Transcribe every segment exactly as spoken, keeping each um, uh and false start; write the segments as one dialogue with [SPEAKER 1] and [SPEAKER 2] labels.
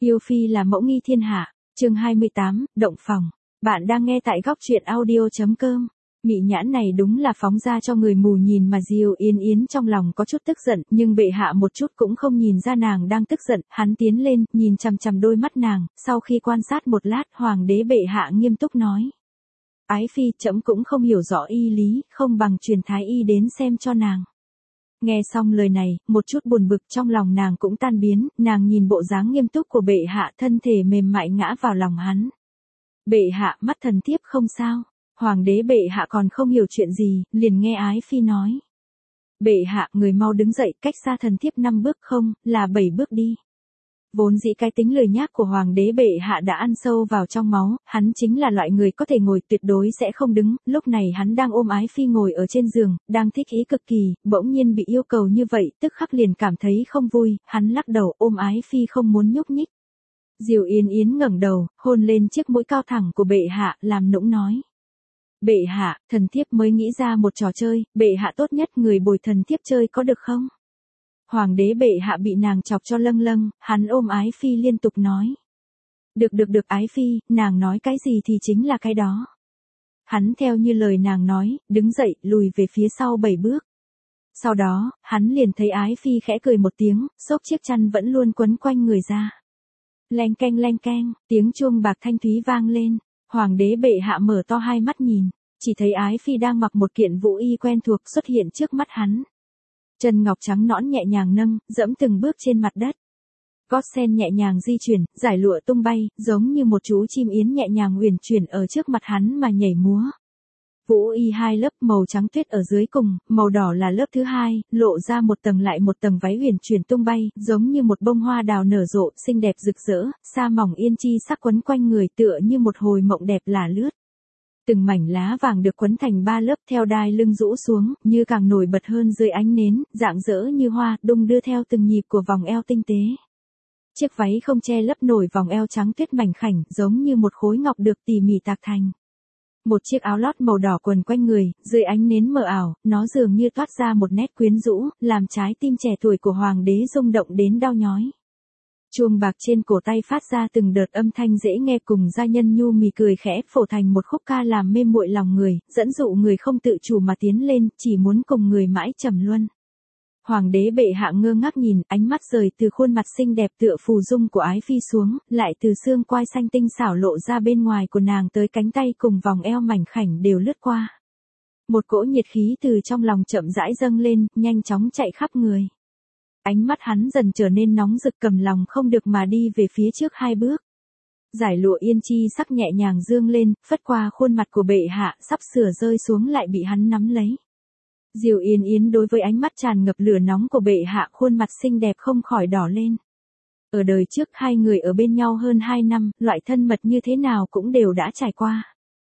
[SPEAKER 1] Yêu phi là mẫu nghi thiên hạ, chương hai mươi tám, động phòng. Bạn đang nghe tại góc truyện audio chấm com. Mị nhãn này đúng là phóng ra cho người mù nhìn mà. Diêu Yên Yến trong lòng có chút tức giận, nhưng bệ hạ một chút cũng không nhìn ra nàng đang tức giận. Hắn tiến lên, nhìn chằm chằm đôi mắt nàng, sau khi quan sát một lát, hoàng đế bệ hạ nghiêm túc nói: Ái phi, trẫm cũng không hiểu rõ y lý, không bằng truyền thái y đến xem cho nàng. Nghe xong lời này, một chút buồn bực trong lòng nàng cũng tan biến, nàng nhìn bộ dáng nghiêm túc của bệ hạ, thân thể mềm mại ngã vào lòng hắn. Bệ hạ, mắt thần thiếp không sao. Hoàng đế bệ hạ còn không hiểu chuyện gì, liền nghe ái phi nói: Bệ hạ, người mau đứng dậy, cách xa thần thiếp năm bước không, là bảy bước đi. Vốn dĩ cái tính lười nhác của hoàng đế bệ hạ đã ăn sâu vào trong máu, hắn chính là loại người có thể ngồi tuyệt đối sẽ không đứng. Lúc này hắn đang ôm ái phi ngồi ở trên giường, đang thích ý cực kỳ, bỗng nhiên bị yêu cầu như vậy, tức khắc liền cảm thấy không vui, hắn lắc đầu ôm ái phi không muốn nhúc nhích. Diêu Yên Yến ngẩng đầu, hôn lên chiếc mũi cao thẳng của bệ hạ, làm nũng nói: Bệ hạ, thần thiếp mới nghĩ ra một trò chơi, bệ hạ tốt nhất người bồi thần thiếp chơi có được không? Hoàng đế bệ hạ bị nàng chọc cho lâng lâng, hắn ôm ái phi liên tục nói: Được được được ái phi, nàng nói cái gì thì chính là cái đó. Hắn theo như lời nàng nói, đứng dậy, lùi về phía sau bảy bước. Sau đó, hắn liền thấy ái phi khẽ cười một tiếng, xốc chiếc chăn vẫn luôn quấn quanh người ra. Leng keng leng keng, tiếng chuông bạc thanh thúy vang lên, hoàng đế bệ hạ mở to hai mắt nhìn, chỉ thấy ái phi đang mặc một kiện vũ y quen thuộc xuất hiện trước mắt hắn. Chân ngọc trắng nõn nhẹ nhàng nâng, dẫm từng bước trên mặt đất. Gót sen nhẹ nhàng di chuyển, giải lụa tung bay, giống như một chú chim yến nhẹ nhàng huyền chuyển ở trước mặt hắn mà nhảy múa. Vũ y hai lớp, màu trắng tuyết ở dưới cùng, màu đỏ là lớp thứ hai, lộ ra một tầng lại một tầng váy huyền chuyển tung bay, giống như một bông hoa đào nở rộ, xinh đẹp rực rỡ, sa mỏng yên chi sắc quấn quanh người tựa như một hồi mộng đẹp lả lướt. Từng mảnh lá vàng được quấn thành ba lớp theo đai lưng rũ xuống, như càng nổi bật hơn dưới ánh nến, rạng rỡ như hoa, đung đưa theo từng nhịp của vòng eo tinh tế. Chiếc váy không che lấp nổi vòng eo trắng tuyết mảnh khảnh, giống như một khối ngọc được tỉ mỉ tạc thành. Một chiếc áo lót màu đỏ quần quanh người, dưới ánh nến mờ ảo, nó dường như toát ra một nét quyến rũ, làm trái tim trẻ tuổi của hoàng đế rung động đến đau nhói. Chuông bạc trên cổ tay phát ra từng đợt âm thanh dễ nghe, cùng gia nhân nhu mì cười khẽ phổ thành một khúc ca làm mê muội lòng người, dẫn dụ người không tự chủ mà tiến lên, chỉ muốn cùng người mãi trầm luân. Hoàng đế bệ hạ ngơ ngác nhìn, ánh mắt rời từ khuôn mặt xinh đẹp tựa phù dung của ái phi xuống, lại từ xương quai xanh tinh xảo lộ ra bên ngoài của nàng tới cánh tay cùng vòng eo mảnh khảnh đều lướt qua. Một cỗ nhiệt khí từ trong lòng chậm rãi dâng lên, nhanh chóng chạy khắp người. Ánh mắt hắn dần trở nên nóng rực, cầm lòng không được mà đi về phía trước hai bước. Giải lụa yên chi sắc nhẹ nhàng dương lên, phất qua khuôn mặt của bệ hạ, sắp sửa rơi xuống lại bị hắn nắm lấy. Diêu Yên Yến đối với ánh mắt tràn ngập lửa nóng của bệ hạ, khuôn mặt xinh đẹp không khỏi đỏ lên. Ở đời trước hai người ở bên nhau hơn hai năm, loại thân mật như thế nào cũng đều đã trải qua.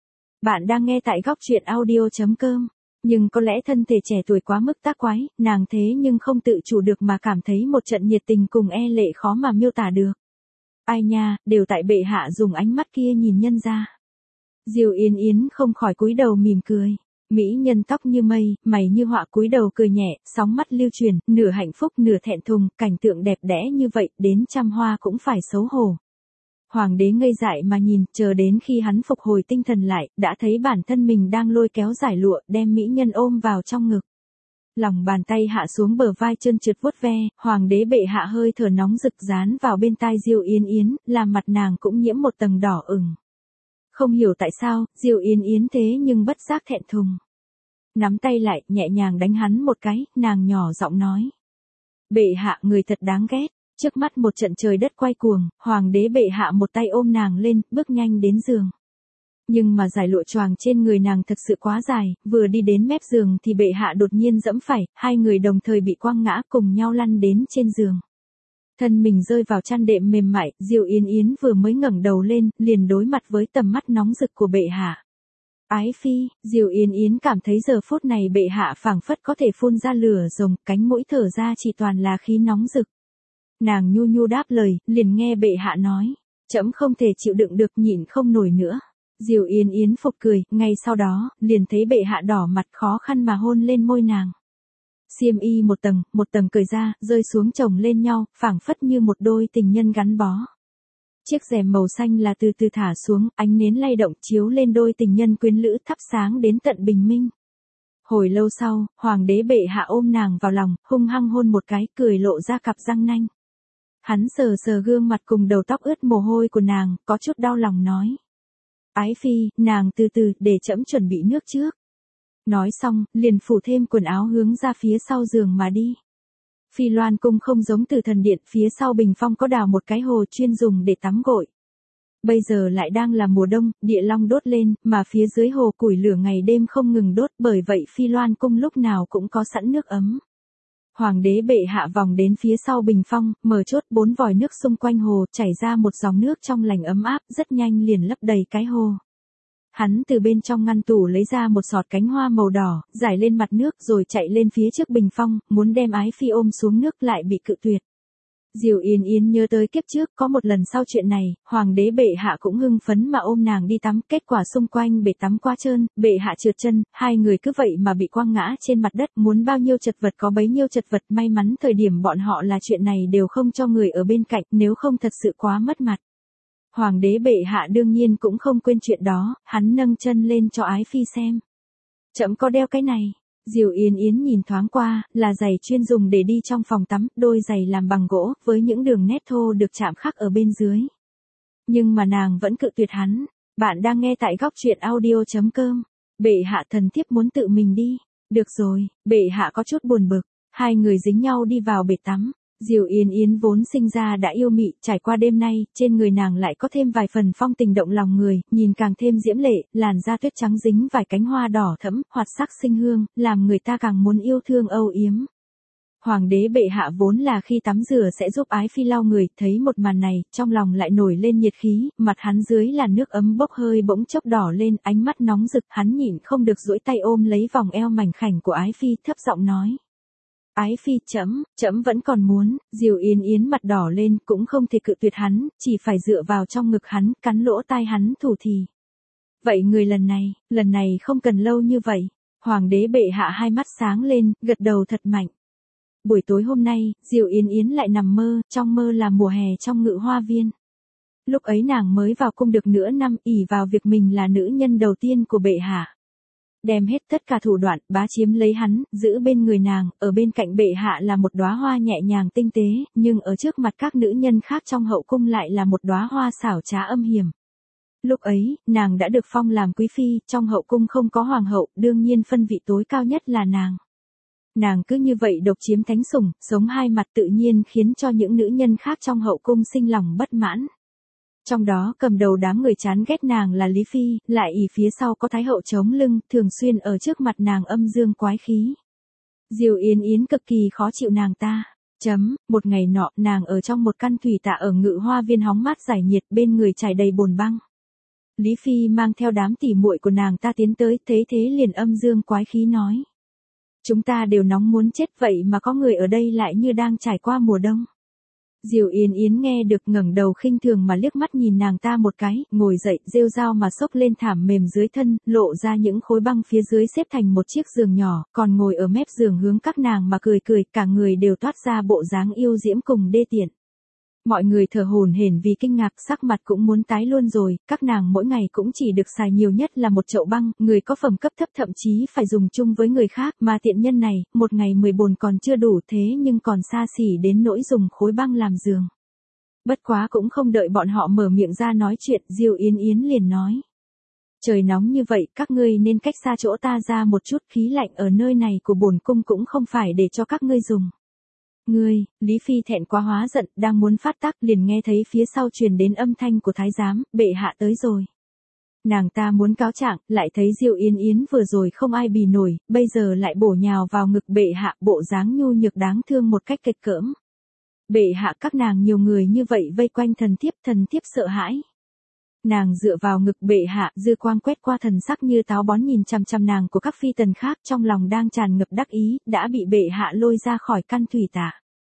[SPEAKER 1] Bạn đang nghe tại góc truyện audio chấm com. Nhưng có lẽ thân thể trẻ tuổi quá mức tác quái, nàng thế nhưng không tự chủ được mà cảm thấy một trận nhiệt tình cùng e lệ khó mà miêu tả được. Ai nha, đều tại bệ hạ dùng ánh mắt kia nhìn nhân ra. Diêu Yên Yến không khỏi cúi đầu mỉm cười. Mỹ nhân tóc như mây, mày như họa cúi đầu cười nhẹ, sóng mắt lưu truyền, nửa hạnh phúc nửa thẹn thùng, cảnh tượng đẹp đẽ như vậy, đến trăm hoa cũng phải xấu hổ. Hoàng đế ngây dại mà nhìn, chờ đến khi hắn phục hồi tinh thần lại, đã thấy bản thân mình đang lôi kéo giải lụa, đem mỹ nhân ôm vào trong ngực. Lòng bàn tay hạ xuống bờ vai trơn trượt vuốt ve, hoàng đế bệ hạ hơi thở nóng rực dán vào bên tai Diêu Yên Yến, làm mặt nàng cũng nhiễm một tầng đỏ ửng. Không hiểu tại sao, Diêu Yên Yến thế nhưng bất giác thẹn thùng. Nắm tay lại, nhẹ nhàng đánh hắn một cái, nàng nhỏ giọng nói: Bệ hạ, người thật đáng ghét. Trước mắt một trận trời đất quay cuồng, hoàng đế bệ hạ một tay ôm nàng lên, bước nhanh đến giường. Nhưng mà giải lụa choàng trên người nàng thật sự quá dài, vừa đi đến mép giường thì bệ hạ đột nhiên giẫm phải, hai người đồng thời bị quăng ngã cùng nhau lăn đến trên giường. Thân mình rơi vào chăn đệm mềm mại, Diêu Yên Yến vừa mới ngẩng đầu lên, liền đối mặt với tầm mắt nóng rực của bệ hạ. Ái phi, Diêu Yên Yến cảm thấy giờ phút này bệ hạ phảng phất có thể phun ra lửa rồng, cánh mũi thở ra chỉ toàn là khí nóng rực. Nàng nhu nhu đáp lời, liền nghe bệ hạ nói: Trẫm không thể chịu đựng được, nhịn không nổi nữa. Diêu Yên Yến phục cười, ngay sau đó, liền thấy bệ hạ đỏ mặt khó khăn mà hôn lên môi nàng. Xiêm y một tầng, một tầng cởi ra, rơi xuống chồng lên nhau, phảng phất như một đôi tình nhân gắn bó. Chiếc rèm màu xanh là từ từ thả xuống, ánh nến lay động chiếu lên đôi tình nhân quyến lữ thắp sáng đến tận bình minh. Hồi lâu sau, hoàng đế bệ hạ ôm nàng vào lòng, hung hăng hôn một cái, cười lộ ra cặp răng nanh. Hắn sờ sờ gương mặt cùng đầu tóc ướt mồ hôi của nàng, có chút đau lòng nói. Ái phi, nàng từ từ, để trẫm chuẩn bị nước trước. Nói xong, liền phủ thêm quần áo hướng ra phía sau giường mà đi. Phi Loan cung không giống Từ Thần điện, phía sau bình phong có đào một cái hồ chuyên dùng để tắm gội. Bây giờ lại đang là mùa đông, địa long đốt lên, mà phía dưới hồ củi lửa ngày đêm không ngừng đốt, bởi vậy Phi Loan cung lúc nào cũng có sẵn nước ấm. Hoàng đế bệ hạ vòng đến phía sau bình phong, mở chốt bốn vòi nước xung quanh hồ, chảy ra một dòng nước trong lành ấm áp, rất nhanh liền lấp đầy cái hồ. Hắn từ bên trong ngăn tủ lấy ra một sọt cánh hoa màu đỏ, rải lên mặt nước rồi chạy lên phía trước bình phong, muốn đem Ái Phi ôm xuống nước lại bị cự tuyệt. Diều Yên Yến nhớ tới kiếp trước có một lần sau chuyện này, hoàng đế bệ hạ cũng hưng phấn mà ôm nàng đi tắm, kết quả xung quanh bể tắm quá trơn, bệ hạ trượt chân, hai người cứ vậy mà bị quăng ngã trên mặt đất, muốn bao nhiêu chật vật có bấy nhiêu chật vật, may mắn thời điểm bọn họ là chuyện này đều không cho người ở bên cạnh, nếu không thật sự quá mất mặt. Hoàng đế bệ hạ đương nhiên cũng không quên chuyện đó, hắn nâng chân lên cho Ái Phi xem. Trẫm có đeo cái này. Diều Yên Yến nhìn thoáng qua, là giày chuyên dùng để đi trong phòng tắm, đôi giày làm bằng gỗ, với những đường nét thô được chạm khắc ở bên dưới. Nhưng mà nàng vẫn cự tuyệt hắn. Bạn đang nghe tại góc truyện audio chấm com. Bệ hạ, thần thiếp muốn tự mình đi. Được rồi, bệ hạ có chút buồn bực. Hai người dính nhau đi vào bể tắm. Diều Yên Yến vốn sinh ra đã yêu mị, trải qua đêm nay, trên người nàng lại có thêm vài phần phong tình động lòng người, nhìn càng thêm diễm lệ, làn da tuyết trắng dính vài cánh hoa đỏ thẫm, hoạt sắc sinh hương, làm người ta càng muốn yêu thương âu yếm. Hoàng đế bệ hạ vốn là khi tắm rửa sẽ giúp Ái Phi lau người, thấy một màn này, trong lòng lại nổi lên nhiệt khí, mặt hắn dưới làn nước ấm bốc hơi bỗng chốc đỏ lên, ánh mắt nóng rực, hắn nhịn không được duỗi tay ôm lấy vòng eo mảnh khảnh của Ái Phi, thấp giọng nói. Ái Phi, trẫm, trẫm vẫn còn muốn. Diều Yên Yến mặt đỏ lên, cũng không thể cự tuyệt hắn, chỉ phải dựa vào trong ngực hắn, cắn lỗ tai hắn thủ thì. Vậy người lần này, lần này không cần lâu như vậy. Hoàng đế bệ hạ hai mắt sáng lên, gật đầu thật mạnh. Buổi tối hôm nay, Diều Yên Yến lại nằm mơ, trong mơ là mùa hè trong Ngự Hoa Viên. Lúc ấy nàng mới vào cung được nửa năm, ỷ vào việc mình là nữ nhân đầu tiên của bệ hạ. Đem hết tất cả thủ đoạn, bá chiếm lấy hắn, giữ bên người nàng, ở bên cạnh bệ hạ là một đóa hoa nhẹ nhàng tinh tế, nhưng ở trước mặt các nữ nhân khác trong hậu cung lại là một đóa hoa xảo trá âm hiểm. Lúc ấy, nàng đã được phong làm quý phi, trong hậu cung không có hoàng hậu, đương nhiên phân vị tối cao nhất là nàng. Nàng cứ như vậy độc chiếm thánh sủng, sống hai mặt tự nhiên khiến cho những nữ nhân khác trong hậu cung sinh lòng bất mãn. Trong đó cầm đầu đám người chán ghét nàng là Lý Phi, lại ỷ phía sau có Thái hậu chống lưng, thường xuyên ở trước mặt nàng âm dương quái khí. Diều Yên Yến cực kỳ khó chịu nàng ta. Chấm, một ngày nọ, nàng ở trong một căn thủy tạ ở Ngự Hoa Viên hóng mát giải nhiệt, bên người trải đầy bồn băng. Lý Phi mang theo đám tỉ muội của nàng ta tiến tới, thế thế liền âm dương quái khí nói. Chúng ta đều nóng muốn chết vậy mà có người ở đây lại như đang trải qua mùa đông. Diều Yên Yến nghe được ngẩng đầu khinh thường mà liếc mắt nhìn nàng ta một cái, ngồi dậy, rêu rao mà xốc lên thảm mềm dưới thân, lộ ra những khối băng phía dưới xếp thành một chiếc giường nhỏ, còn ngồi ở mép giường hướng các nàng mà cười cười, cả người đều toát ra bộ dáng yêu diễm cùng đê tiện. Mọi người thở hổn hển vì kinh ngạc, sắc mặt cũng muốn tái luôn rồi, các nàng mỗi ngày cũng chỉ được xài nhiều nhất là một chậu băng, người có phẩm cấp thấp thậm chí phải dùng chung với người khác, mà tiện nhân này, một ngày mười bồn còn chưa đủ thế nhưng còn xa xỉ đến nỗi dùng khối băng làm giường. Bất quá cũng không đợi bọn họ mở miệng ra nói chuyện, Diều Yên Yến liền nói. Trời nóng như vậy, các ngươi nên cách xa chỗ ta ra một chút, khí lạnh ở nơi này của bổn cung cũng không phải để cho các ngươi dùng. Ngươi, Lý Phi thẹn quá hóa giận, đang muốn phát tác liền nghe thấy phía sau truyền đến âm thanh của thái giám, bệ hạ tới rồi. Nàng ta muốn cáo trạng, lại thấy Diều Yên Yến vừa rồi không ai bì nổi, bây giờ lại bổ nhào vào ngực bệ hạ, bộ dáng nhu nhược đáng thương một cách kịch cỡm. Bệ hạ, các nàng nhiều người như vậy vây quanh thần thiếp, thần thiếp sợ hãi. Nàng dựa vào ngực bệ hạ, dư quang quét qua thần sắc như táo bón nhìn chằm chằm nàng của các phi tần khác, trong lòng đang tràn ngập đắc ý, đã bị bệ hạ lôi ra khỏi căn thủy tạ.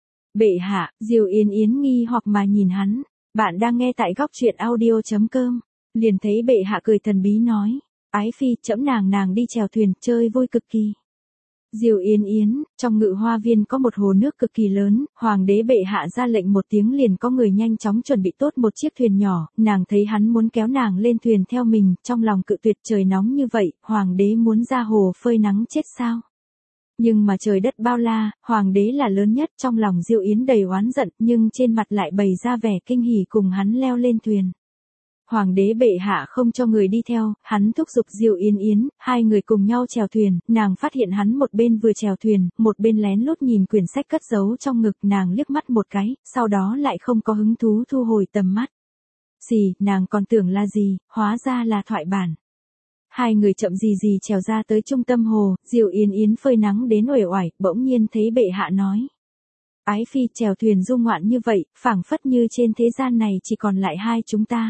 [SPEAKER 1] Bệ hạ, Diều Yên Yến nghi hoặc mà nhìn hắn. Bạn đang nghe tại góc truyện audio chấm com. Liền thấy bệ hạ cười thần bí nói. Ái Phi, trẫm nàng nàng đi chèo thuyền, chơi vui cực kỳ. Diêu Yến Yến, trong ngự hoa viên có một hồ nước cực kỳ lớn, hoàng đế bệ hạ ra lệnh một tiếng liền có người nhanh chóng chuẩn bị tốt một chiếc thuyền nhỏ, nàng thấy hắn muốn kéo nàng lên thuyền theo mình, trong lòng cự tuyệt trời nóng như vậy, hoàng đế muốn ra hồ phơi nắng chết sao? Nhưng mà trời đất bao la, hoàng đế là lớn nhất, trong lòng Diêu Yến đầy oán giận, nhưng trên mặt lại bày ra vẻ kinh hỉ cùng hắn leo lên thuyền. Hoàng đế bệ hạ không cho người đi theo, hắn thúc giục Diêu Yến Yến, hai người cùng nhau chèo thuyền, nàng phát hiện hắn một bên vừa chèo thuyền, một bên lén lút nhìn quyển sách cất giấu trong ngực, nàng liếc mắt một cái, sau đó lại không có hứng thú thu hồi tầm mắt. Xì, nàng còn tưởng là gì, hóa ra là thoại bản. Hai người chậm gì gì trèo ra tới trung tâm hồ, Diêu Yến Yến phơi nắng đến uể oải, bỗng nhiên thấy bệ hạ nói. Ái phi chèo thuyền du ngoạn như vậy, phảng phất như trên thế gian này chỉ còn lại hai chúng ta.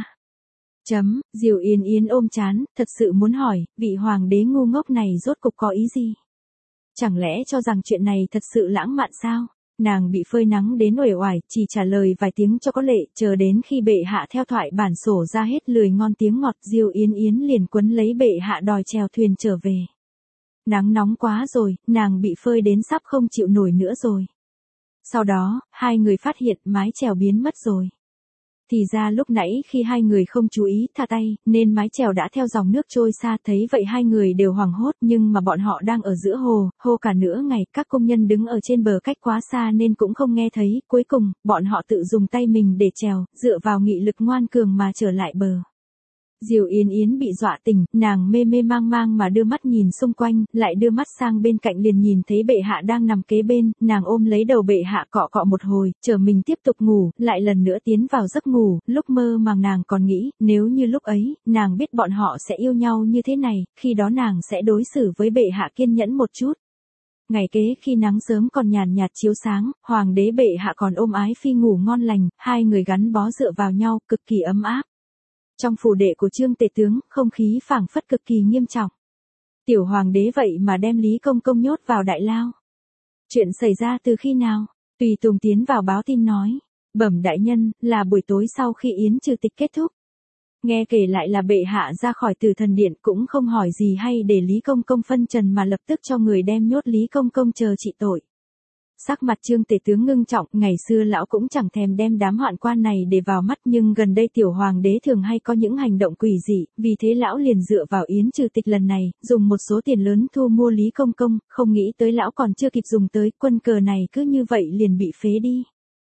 [SPEAKER 1] Chấm, Diêu Yến Yến ôm chán, thật sự muốn hỏi, vị hoàng đế ngu ngốc này rốt cục có ý gì? Chẳng lẽ cho rằng chuyện này thật sự lãng mạn sao? Nàng bị phơi nắng đến uể oải, chỉ trả lời vài tiếng cho có lệ, chờ đến khi bệ hạ theo thoại bản sổ ra hết lười ngon tiếng ngọt, Diêu Yến Yến liền quấn lấy bệ hạ đòi chèo thuyền trở về. Nắng nóng quá rồi, nàng bị phơi đến sắp không chịu nổi nữa rồi. Sau đó, hai người phát hiện mái chèo biến mất rồi. Thì ra lúc nãy khi hai người không chú ý thả tay, nên mái chèo đã theo dòng nước trôi xa, thấy vậy hai người đều hoảng hốt, nhưng mà bọn họ đang ở giữa hồ, hồ cả nửa ngày, các công nhân đứng ở trên bờ cách quá xa nên cũng không nghe thấy, cuối cùng, bọn họ tự dùng tay mình để chèo, dựa vào nghị lực ngoan cường mà trở lại bờ. Diêu Yến Yến bị dọa tỉnh, nàng mê mê mang mang mà đưa mắt nhìn xung quanh, lại đưa mắt sang bên cạnh liền nhìn thấy bệ hạ đang nằm kế bên, nàng ôm lấy đầu bệ hạ cọ cọ một hồi, chờ mình tiếp tục ngủ, lại lần nữa tiến vào giấc ngủ, lúc mơ màng nàng còn nghĩ, nếu như lúc ấy, nàng biết bọn họ sẽ yêu nhau như thế này, khi đó nàng sẽ đối xử với bệ hạ kiên nhẫn một chút. Ngày kế khi nắng sớm còn nhàn nhạt chiếu sáng, hoàng đế bệ hạ còn ôm ái phi ngủ ngon lành, hai người gắn bó dựa vào nhau, cực kỳ ấm áp. Trong phủ đệ của Trương Tể Tướng, không khí phảng phất cực kỳ nghiêm trọng. Tiểu hoàng đế vậy mà đem Lý Công Công nhốt vào đại lao. Chuyện xảy ra từ khi nào? Tùy Tùng tiến vào báo tin nói. Bẩm đại nhân, là buổi tối sau khi yến trừ tịch kết thúc. Nghe kể lại là bệ hạ ra khỏi Tử Thần Điện cũng không hỏi gì hay để Lý Công Công phân trần mà lập tức cho người đem nhốt Lý Công Công chờ trị tội. Sắc mặt Trương Tể Tướng ngưng trọng, ngày xưa lão cũng chẳng thèm đem đám hoạn quan này để vào mắt, nhưng gần đây tiểu hoàng đế thường hay có những hành động quỷ dị, vì thế lão liền dựa vào yến trừ tịch lần này, dùng một số tiền lớn thu mua Lý Công Công, không nghĩ tới lão còn chưa kịp dùng tới, quân cờ này cứ như vậy liền bị phế đi.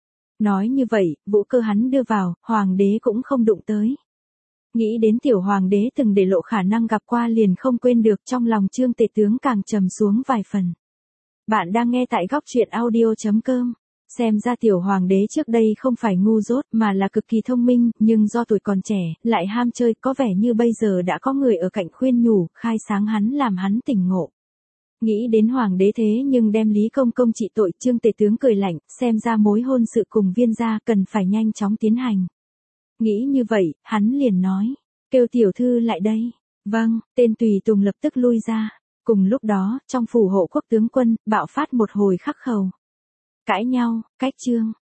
[SPEAKER 1] Nói như vậy, vũ cơ hắn đưa vào, hoàng đế cũng không đụng tới. Nghĩ đến tiểu hoàng đế từng để lộ khả năng gặp qua liền không quên được, trong lòng Trương Tể Tướng càng trầm xuống vài phần. Bạn đang nghe tại góc truyện audio chấm com. Xem ra tiểu hoàng đế trước đây không phải ngu dốt mà là cực kỳ thông minh, nhưng do tuổi còn trẻ, lại ham chơi, có vẻ như bây giờ đã có người ở cạnh khuyên nhủ, khai sáng hắn làm hắn tỉnh ngộ. Nghĩ đến hoàng đế thế nhưng đem Lý Công Công trị tội, Trương Tể Tướng cười lạnh, xem ra mối hôn sự cùng Viên gia cần phải nhanh chóng tiến hành. Nghĩ như vậy, hắn liền nói, kêu tiểu thư lại đây. Vâng, tên Tùy Tùng lập tức lui ra. Cùng lúc đó, trong phủ hộ quốc tướng quân, bạo phát một hồi khắc khẩu. Cãi nhau, cách chương.